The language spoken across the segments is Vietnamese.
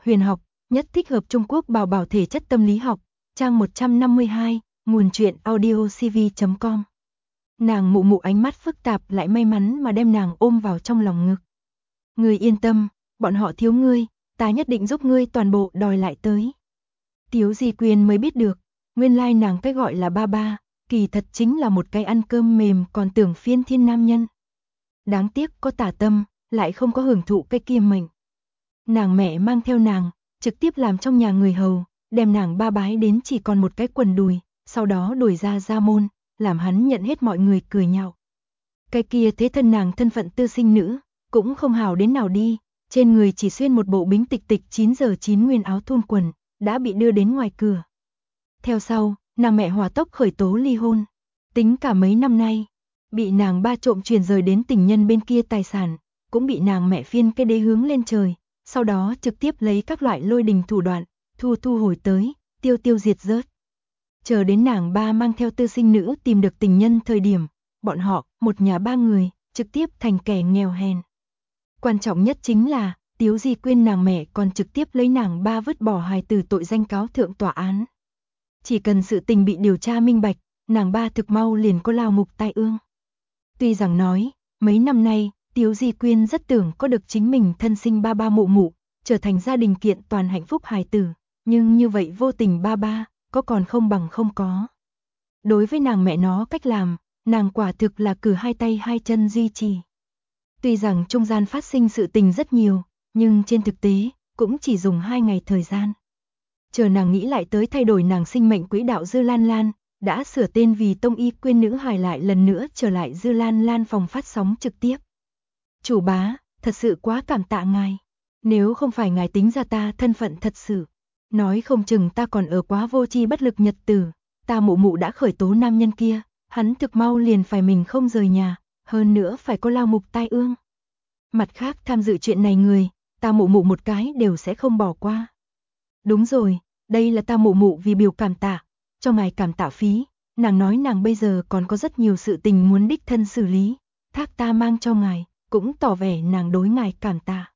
huyền học, nhất thích hợp Trung Quốc bảo bảo thể chất tâm lý học, trang 152, nguồn truyện audiocv.com. Nàng mụ mụ ánh mắt phức tạp lại may mắn mà đem nàng ôm vào trong lòng ngực. Ngươi yên tâm, bọn họ thiếu ngươi, ta nhất định giúp ngươi toàn bộ đòi lại tới. Tiếu Di Quyên mới biết được, nguyên lai nàng cái gọi là ba ba, kỳ thật chính là một cái ăn cơm mềm còn tưởng phiên thiên nam nhân. Đáng tiếc có tà tâm, lại không có hưởng thụ cái kia mệnh. Nàng mẹ mang theo nàng, trực tiếp làm trong nhà người hầu, đem nàng ba bái đến chỉ còn một cái quần đùi, sau đó đuổi ra gia môn, làm hắn nhận hết mọi người cười nhạo. Cái kia thế thân nàng thân phận tư sinh nữ, cũng không hào đến nào đi, trên người chỉ xuyên một bộ bính tịch tịch 9 giờ 9 nguyên áo thun quần, đã bị đưa đến ngoài cửa. Theo sau, nàng mẹ hỏa tốc khởi tố ly hôn. Tính cả mấy năm nay, bị nàng ba trộm truyền rời đến tình nhân bên kia tài sản, cũng bị nàng mẹ phiên cái đế hướng lên trời, sau đó trực tiếp lấy các loại lôi đình thủ đoạn, thu hồi tới, tiêu diệt rớt. Chờ đến nàng ba mang theo tư sinh nữ tìm được tình nhân thời điểm, bọn họ, một nhà ba người, trực tiếp thành kẻ nghèo hèn. Quan trọng nhất chính là, Tiếu Di Quyên nàng mẹ còn trực tiếp lấy nàng ba vứt bỏ hài tử tội danh cáo thượng tòa án. Chỉ cần sự tình bị điều tra minh bạch, nàng ba thực mau liền có lao ngục tai ương. Tuy rằng nói, mấy năm nay, Tiếu Di Quyên rất tưởng có được chính mình thân sinh ba ba mụ mụ, trở thành gia đình kiện toàn hạnh phúc hài tử, nhưng như vậy vô tình ba ba, có còn không bằng không có. Đối với nàng mẹ nó cách làm, nàng quả thực là cử hai tay hai chân duy trì. Tuy rằng trung gian phát sinh sự tình rất nhiều, nhưng trên thực tế, cũng chỉ dùng 2 ngày thời gian. Chờ nàng nghĩ lại tới thay đổi nàng sinh mệnh quỹ đạo Dư Lan Lan, đã sửa tên vì Tông Y Quyên nữ hài lại lần nữa trở lại Dư Lan Lan phòng phát sóng trực tiếp. Chủ bá, thật sự quá cảm tạ ngài. Nếu không phải ngài tính ra ta thân phận thật sự, nói không chừng ta còn ở quá vô tri bất lực nhật tử, ta mụ mụ đã khởi tố nam nhân kia, hắn thực mau liền phải mình không rời nhà, hơn nữa phải có lao ngục tai ương. Mặt khác tham dự chuyện này người, ta mụ mụ một cái đều sẽ không bỏ qua. Đúng rồi, đây là ta mụ mụ vì biểu cảm tạ, cho ngài cảm tạ phí, nàng nói nàng bây giờ còn có rất nhiều sự tình muốn đích thân xử lý, thác ta mang cho ngài, cũng tỏ vẻ nàng đối ngài cảm tạ.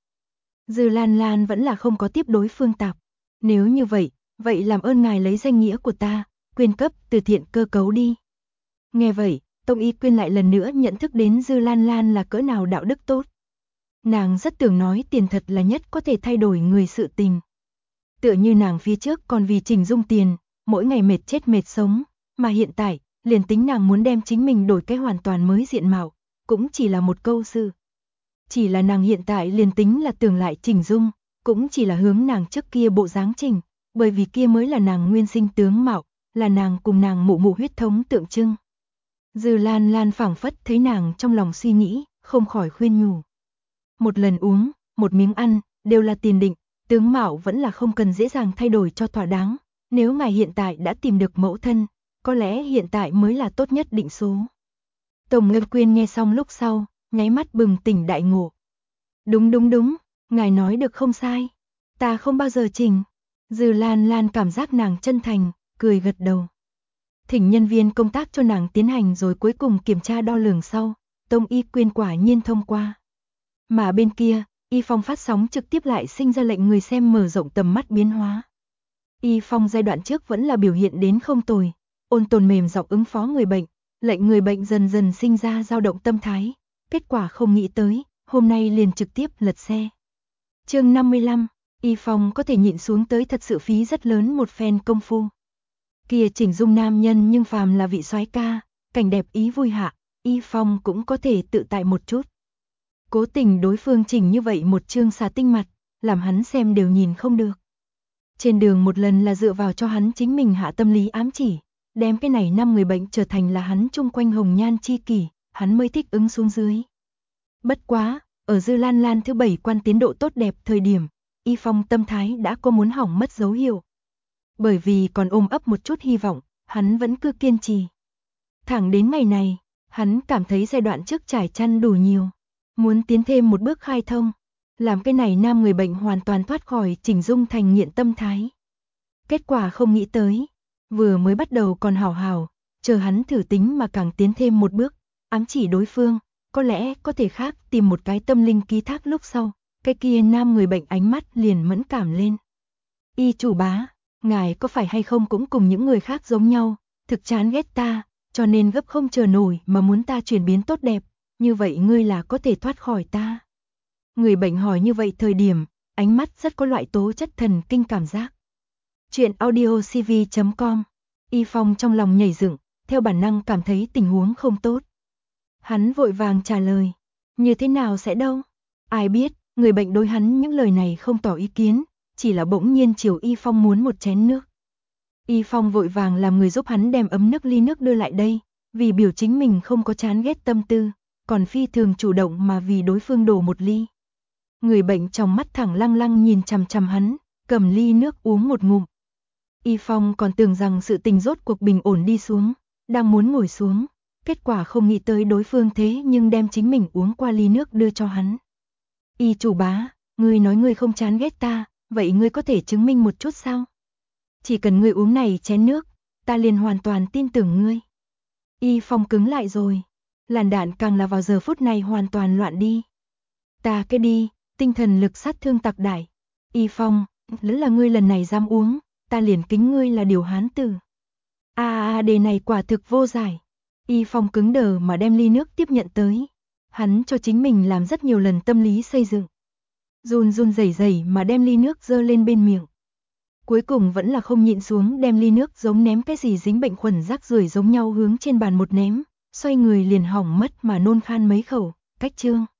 Dư Lan Lan vẫn là không có tiếp đối phương tạp. Nếu như vậy, vậy làm ơn ngài lấy danh nghĩa của ta, quyên cấp từ thiện cơ cấu đi. Nghe vậy, Tông Y Quyên lại lần nữa nhận thức đến Dư Lan Lan là cỡ nào đạo đức tốt. Nàng rất tưởng nói tiền thật là nhất có thể thay đổi người sự tình. Tựa như nàng phía trước còn vì Trình Dung tiền, mỗi ngày mệt chết mệt sống, mà hiện tại, liền tính nàng muốn đem chính mình đổi cái hoàn toàn mới diện mạo, cũng chỉ là một câu sự. Chỉ là nàng hiện tại liền tính là tưởng lại Trình Dung, cũng chỉ là hướng nàng trước kia bộ dáng trình, bởi vì kia mới là nàng nguyên sinh tướng mạo, là nàng cùng nàng mụ mụ huyết thống tượng trưng. Dư Lan Lan phảng phất thấy nàng trong lòng suy nghĩ, không khỏi khuyên nhủ. Một lần uống, một miếng ăn, đều là tiền định, tướng mạo vẫn là không cần dễ dàng thay đổi cho thỏa đáng, nếu ngài hiện tại đã tìm được mẫu thân, có lẽ hiện tại mới là tốt nhất định số. Tổng Ngân Quyên nghe xong lúc sau, nháy mắt bừng tỉnh đại ngộ. Đúng, ngài nói được không sai, ta không bao giờ trình. Dư Lan Lan cảm giác nàng chân thành, cười gật đầu. Thỉnh nhân viên công tác cho nàng tiến hành rồi cuối cùng kiểm tra đo lường sau, Tông Y Quyên quả nhiên thông qua. Mà bên kia, Y Phong phát sóng trực tiếp lại sinh ra lệnh người xem mở rộng tầm mắt biến hóa. Y Phong giai đoạn trước vẫn là biểu hiện đến không tồi, ôn tồn mềm giọng ứng phó người bệnh, lệnh người bệnh dần dần sinh ra dao động tâm thái, kết quả không nghĩ tới, hôm nay liền trực tiếp lật xe. Chương 55, Y Phong có thể nhịn xuống tới thật sự phí rất lớn một phen công phu. Kia Chỉnh Dung nam nhân nhưng phàm là vị soái ca, cảnh đẹp ý vui hạ, Y Phong cũng có thể tự tại một chút. Cố tình đối phương chỉnh như vậy một chương xà tinh mặt, làm hắn xem đều nhìn không được. Trên đường một lần là dựa vào cho hắn chính mình hạ tâm lý ám chỉ, đem cái này 5 người bệnh trở thành là hắn chung quanh hồng nhan chi kỷ, hắn mới thích ứng xuống dưới. Bất quá, ở Dư Lan Lan thứ 7 quan tiến độ tốt đẹp thời điểm, Y Phong tâm thái đã có muốn hỏng mất dấu hiệu. Bởi vì còn ôm ấp một chút hy vọng, hắn vẫn cứ kiên trì. Thẳng đến ngày này, hắn cảm thấy giai đoạn trước trải chăn đủ nhiều, muốn tiến thêm một bước khai thông, làm cái này 5 người bệnh hoàn toàn thoát khỏi Chỉnh Dung thành nghiện tâm thái. Kết quả không nghĩ tới, vừa mới bắt đầu còn hảo hảo, chờ hắn thử tính mà càng tiến thêm một bước, ám chỉ đối phương, có lẽ có thể khác tìm một cái tâm linh ký thác lúc sau, cái kia nam người bệnh ánh mắt liền mẫn cảm lên. Y chủ bá, ngài có phải hay không cũng cùng những người khác giống nhau, thực chán ghét ta, cho nên gấp không chờ nổi mà muốn ta chuyển biến tốt đẹp, như vậy ngươi là có thể thoát khỏi ta. Người bệnh hỏi như vậy thời điểm, ánh mắt rất có loại tố chất thần kinh cảm giác. Chuyện audiocv.com. Y Phong trong lòng nhảy dựng, theo bản năng cảm thấy tình huống không tốt. Hắn vội vàng trả lời, như thế nào sẽ đâu? Ai biết, người bệnh đối hắn những lời này không tỏ ý kiến, chỉ là bỗng nhiên chiều Y Phong muốn một chén nước. Y Phong vội vàng làm người giúp hắn đem ấm ly nước đưa lại đây, vì biểu chính mình không có chán ghét tâm tư, còn phi thường chủ động mà vì đối phương đổ một ly. Người bệnh trong mắt thẳng lăng lăng nhìn chằm chằm hắn, cầm ly nước uống một ngụm. Y Phong còn tưởng rằng sự tình rốt cuộc bình ổn đi xuống, đang muốn ngồi xuống, kết quả không nghĩ tới đối phương thế nhưng đem chính mình uống qua ly nước đưa cho hắn. Y chủ bá, ngươi nói ngươi không chán ghét ta, vậy ngươi có thể chứng minh một chút sao? Chỉ cần ngươi uống này chén nước, ta liền hoàn toàn tin tưởng ngươi. Y Phong cứng lại rồi, làn đạn càng là vào giờ phút này hoàn toàn loạn đi. Ta cái đi, tinh thần lực sát thương tặc đại. Y Phong, lỡ là ngươi lần này dám uống, ta liền kính ngươi là điều hán tử. Đề này quả thực vô giải. Y Phong cứng đờ mà đem ly nước tiếp nhận tới. Hắn cho chính mình làm rất nhiều lần tâm lý xây dựng. Run run rẩy rẩy mà đem ly nước dơ lên bên miệng. Cuối cùng vẫn là không nhịn xuống đem ly nước giống ném cái gì dính bệnh khuẩn rác rưởi giống nhau hướng trên bàn một ném, xoay người liền hỏng mất mà nôn khan mấy khẩu, cách chương.